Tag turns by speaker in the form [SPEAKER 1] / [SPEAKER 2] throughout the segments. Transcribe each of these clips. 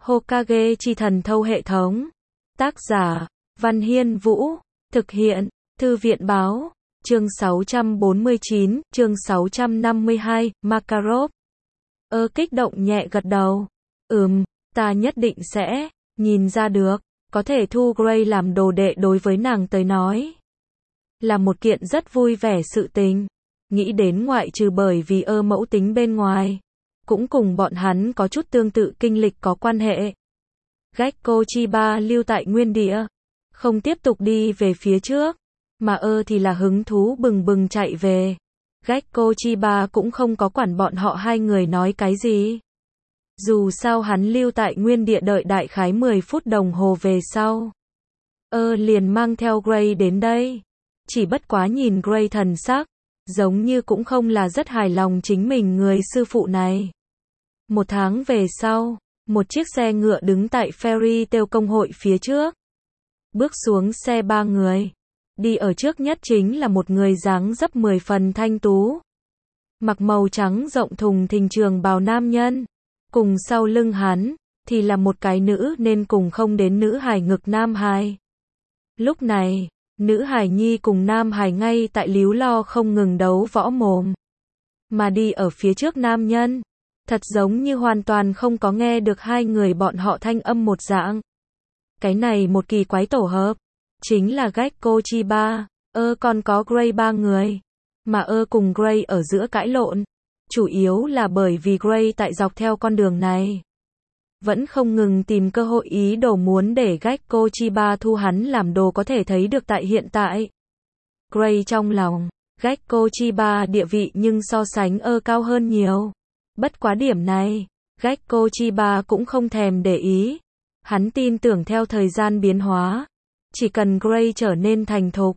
[SPEAKER 1] Hokage chi thần thâu hệ thống. Tác giả, Văn Hiên Vũ. Thực hiện, Thư viện báo. Chương 649, chương 652, Makarov. Kích động nhẹ gật đầu. Ta nhất định sẽ, nhìn ra được, có thể thu Gray làm đồ đệ đối với nàng tới nói. Là một kiện rất vui vẻ sự tình. Nghĩ đến ngoại trừ bởi vì mẫu tính bên ngoài, cũng cùng bọn hắn có chút tương tự kinh lịch có quan hệ. Gekko Chiba lưu tại nguyên địa, không tiếp tục đi về phía trước, mà thì là hứng thú bừng bừng chạy về. Gekko Chiba cũng không có quản bọn họ hai người nói cái gì. Dù sao hắn lưu tại nguyên địa đợi đại khái 10 phút đồng hồ về sau. Liền mang theo Gray đến đây. Chỉ bất quá nhìn Gray thần sắc, giống như cũng không là rất hài lòng chính mình người sư phụ này. Một tháng về sau, một chiếc xe ngựa đứng tại Fairy Tail công hội phía trước. Bước xuống xe ba người. Đi ở trước nhất chính là một người dáng dấp 10 phần thanh tú. Mặc màu trắng rộng thùng thình trường bào nam nhân. Cùng sau lưng hắn, thì là một cái nữ nên cùng không đến nữ hài ngực nam hài. Lúc này, nữ hài nhi cùng nam hài ngay tại líu lo không ngừng đấu võ mồm. Mà đi ở phía trước nam nhân, thật giống như hoàn toàn không có nghe được hai người bọn họ thanh âm một dạng. Cái này một kỳ quái tổ hợp, chính là Gekko Chiba, còn có Gray ba người. Mà cùng Gray ở giữa cãi lộn, chủ yếu là bởi vì Gray tại dọc theo con đường này vẫn không ngừng tìm cơ hội ý đồ muốn để Gekko Chiba thu hắn làm đồ có thể thấy được tại hiện tại. Gray trong lòng, Gekko Chiba địa vị nhưng so sánh cao hơn nhiều. Bất quá điểm này, Gekko Chiba cũng không thèm để ý. Hắn tin tưởng theo thời gian biến hóa, chỉ cần Gray trở nên thành thục,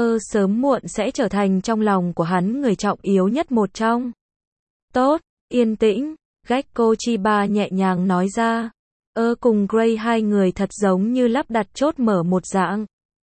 [SPEAKER 1] sớm muộn sẽ trở thành trong lòng của hắn người trọng yếu nhất một trong. Tốt, yên tĩnh, Gekko Chiba nhẹ nhàng nói ra. Cùng Gray hai người thật giống như lắp đặt chốt mở một dạng.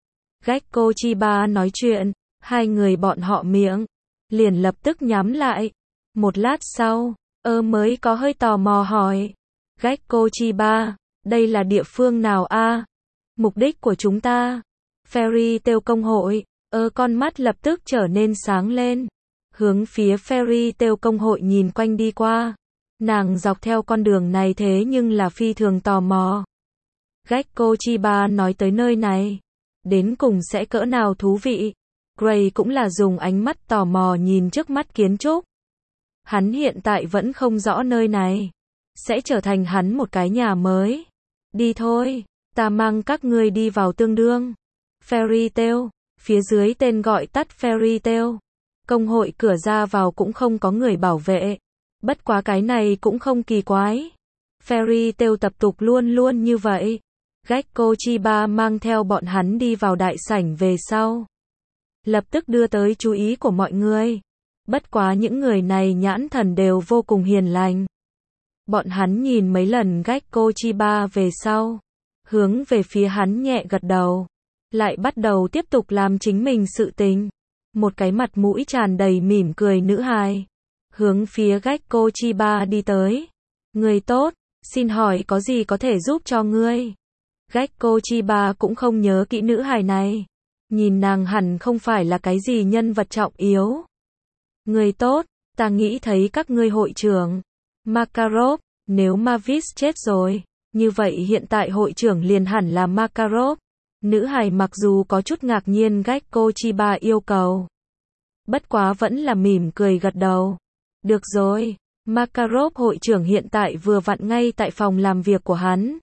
[SPEAKER 1] Gekko Chiba nói chuyện, hai người bọn họ miệng liền lập tức nhắm lại. Một lát sau, mới có hơi tò mò hỏi. Gekko Chiba, đây là địa phương nào a? Mục đích của chúng ta? Fairy Tail công hội. Con mắt lập tức trở nên sáng lên. Hướng phía Fairy Tail công hội nhìn quanh đi qua. Nàng dọc theo con đường này thế nhưng là phi thường tò mò. Gekko Chiba nói tới nơi này, đến cùng sẽ cỡ nào thú vị. Gray cũng là dùng ánh mắt tò mò nhìn trước mắt kiến trúc. Hắn hiện tại vẫn không rõ nơi này sẽ trở thành hắn một cái nhà mới. Đi thôi, ta mang các ngươi đi vào tương đương Fairy Tail, phía dưới tên gọi tắt Fairy Tail. Công hội cửa ra vào cũng không có người bảo vệ. Bất quá cái này cũng không kỳ quái. Fairy Tail tập tục luôn luôn như vậy. Gekko Chiba mang theo bọn hắn đi vào đại sảnh về sau, lập tức đưa tới chú ý của mọi người. Bất quá những người này nhãn thần đều vô cùng hiền lành. Bọn hắn nhìn mấy lần Gekko Chiba về sau, hướng về phía hắn nhẹ gật đầu, lại bắt đầu tiếp tục làm chính mình sự tình. Một cái mặt mũi tràn đầy mỉm cười nữ hài, hướng phía Gekko Chiba đi tới. Người tốt, xin hỏi có gì có thể giúp cho ngươi? Gekko Chiba cũng không nhớ kỹ nữ hài này. Nhìn nàng hẳn không phải là cái gì nhân vật trọng yếu. Người tốt, ta nghĩ thấy các ngươi hội trưởng Makarov, nếu Mavis chết rồi, như vậy hiện tại hội trưởng liền hẳn là Makarov. Nữ hài mặc dù có chút ngạc nhiên Gekko Chiba yêu cầu, bất quá vẫn là mỉm cười gật đầu. Được rồi, Makarov hội trưởng hiện tại vừa vặn ngay tại phòng làm việc của hắn.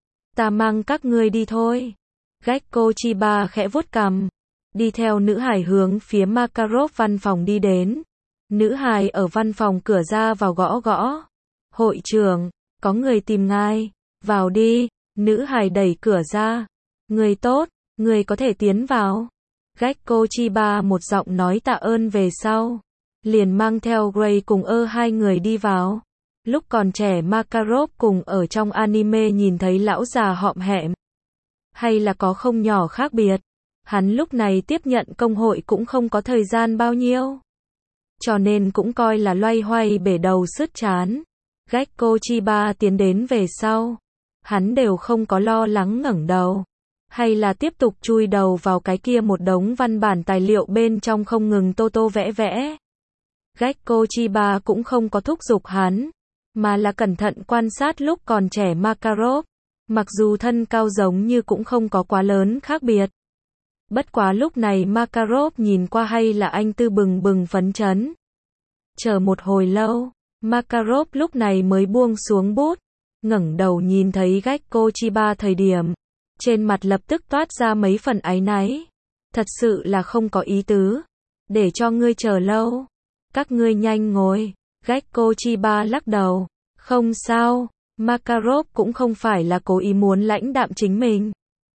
[SPEAKER 1] Ta mang các ngươi đi thôi. Gekko Chiba khẽ vuốt cằm, đi theo nữ hài hướng phía Makarov văn phòng đi đến. Nữ hài ở văn phòng cửa ra vào gõ gõ. Hội trưởng, có người tìm ngài. Vào đi. Nữ hài đẩy cửa ra. Người tốt, người có thể tiến vào. Gekko Chiba một giọng nói tạ ơn về sau, liền mang theo Gray cùng hai người đi vào. Lúc còn trẻ Makarov cùng ở trong anime nhìn thấy lão già hõm hẹm, hay là có không nhỏ khác biệt. Hắn lúc này tiếp nhận công hội cũng không có thời gian bao nhiêu, cho nên cũng coi là loay hoay bể đầu sứt chán. Gekko Chiba tiến đến về sau, hắn đều không có lo lắng ngẩng đầu, hay là tiếp tục chui đầu vào cái kia một đống văn bản tài liệu bên trong không ngừng tô tô vẽ vẽ. Gekko Chiba cũng không có thúc giục hắn, mà là cẩn thận quan sát lúc còn trẻ Makarov, mặc dù thân cao giống như cũng không có quá lớn khác biệt. Bất quá lúc này Makarov nhìn qua hay là anh tư bừng bừng phấn chấn. Chờ một hồi lâu, Makarov lúc này mới buông xuống bút, ngẩng đầu nhìn thấy Gekko Chiba thời điểm, trên mặt lập tức toát ra mấy phần áy náy. Thật sự là không có ý tứ, để cho ngươi chờ lâu. Các ngươi nhanh ngồi. Gekko Chiba lắc đầu. Không sao, Makarov cũng không phải là cố ý muốn lãnh đạm chính mình.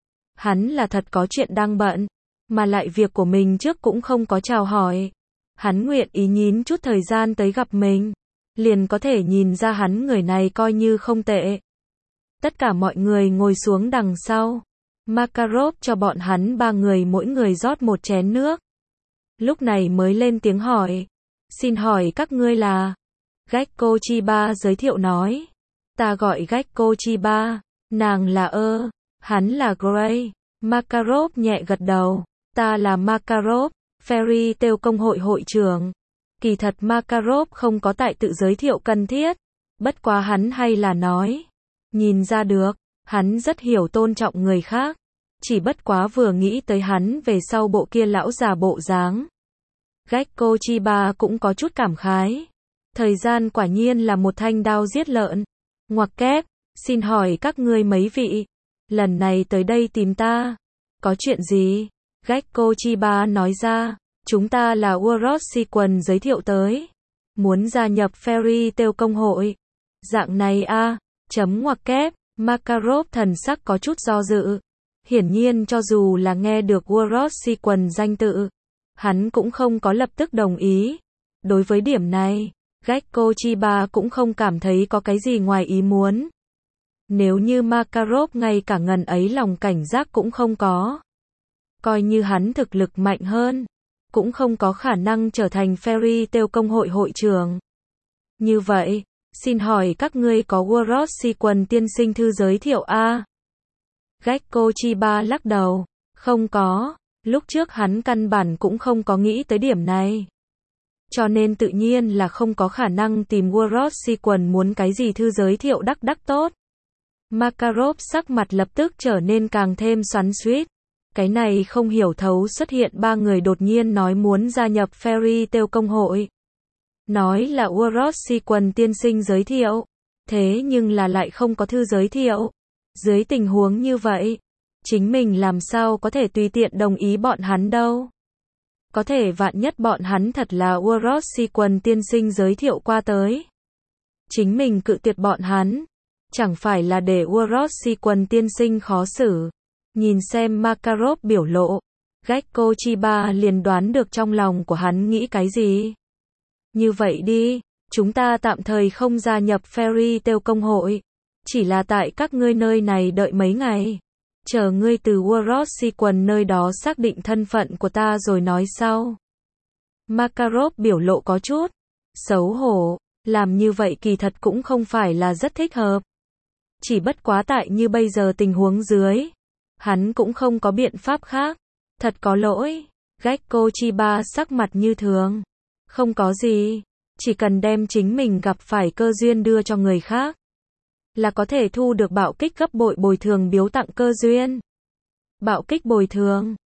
[SPEAKER 1] Hắn là thật có chuyện đang bận, mà lại việc của mình trước cũng không có chào hỏi. Hắn nguyện ý nhín chút thời gian tới gặp mình, liền có thể nhìn ra hắn người này coi như không tệ. Tất cả mọi người ngồi xuống đằng sau. Makarov cho bọn hắn 3 người mỗi người rót một chén nước. Lúc này mới lên tiếng hỏi. Xin hỏi các ngươi là? Gekko Chiba giới thiệu nói. Ta gọi Gekko Chiba, nàng là hắn là Gray. Makarov nhẹ gật đầu. Ta là Makarov, Fairy Tail công hội hội trưởng. Kỳ thật Makarov không có tại tự giới thiệu cần thiết. Bất quá hắn hay là nói. Nhìn ra được, hắn rất hiểu tôn trọng người khác. Chỉ bất quá vừa nghĩ tới hắn về sau bộ kia lão già bộ dáng. Gekko Chiba cũng có chút cảm khái. Thời gian quả nhiên là một thanh đao giết lợn. Ngoặc kép, xin hỏi các ngươi mấy vị, lần này tới đây tìm ta, có chuyện gì? Gekko Chiba nói ra, chúng ta là Urot Sequence giới thiệu tới, muốn gia nhập Fairy Tail công hội. Dạng này a, chấm ngoặc kép, Makarov thần sắc có chút do dự. Hiển nhiên cho dù là nghe được Urot Sequence danh tự, hắn cũng không có lập tức đồng ý. Đối với điểm này, Gekko Chiba cũng không cảm thấy có cái gì ngoài ý muốn. Nếu như Makarov ngay cả ngần ấy lòng cảnh giác cũng không có, coi như hắn thực lực mạnh hơn, cũng không có khả năng trở thành Fairy Tail công hội hội trưởng. Như vậy, xin hỏi các ngươi có Urot Sequence tiên sinh thư giới thiệu a? Gekko Chiba lắc đầu, không có, lúc trước hắn căn bản cũng không có nghĩ tới điểm này. Cho nên tự nhiên là không có khả năng tìm Urot Sequence muốn cái gì thư giới thiệu đắc tốt. Makarov sắc mặt lập tức trở nên càng thêm xoắn xuýt. Cái này không hiểu thấu xuất hiện 3 người đột nhiên nói muốn gia nhập Fairy Tail công hội. Nói là Urot Sequence tiên sinh giới thiệu. Thế nhưng là lại không có thư giới thiệu. Dưới tình huống như vậy, chính mình làm sao có thể tùy tiện đồng ý bọn hắn đâu. Có thể vạn nhất bọn hắn thật là Urot Sequence tiên sinh giới thiệu qua tới. Chính mình cự tuyệt bọn hắn. Chẳng phải là để Urot Sequence tiên sinh khó xử. Nhìn xem Makarov biểu lộ, Gekko Chiba liền đoán được trong lòng của hắn nghĩ cái gì. Như vậy đi, chúng ta tạm thời không gia nhập Fairy Tail công hội. Chỉ là tại các ngươi nơi này đợi mấy ngày. Chờ ngươi từ Urot Sequence nơi đó xác định thân phận của ta rồi nói sau. Makarov biểu lộ có chút xấu hổ, làm như vậy kỳ thật cũng không phải là rất thích hợp. Chỉ bất quá tại như bây giờ tình huống dưới, hắn cũng không có biện pháp khác. Thật có lỗi. Gekko Chiba sắc mặt như thường. Không có gì, chỉ cần đem chính mình gặp phải cơ duyên đưa cho người khác, là có thể thu được bạo kích gấp bội bồi thường biếu tặng cơ duyên. Bạo kích bồi thường.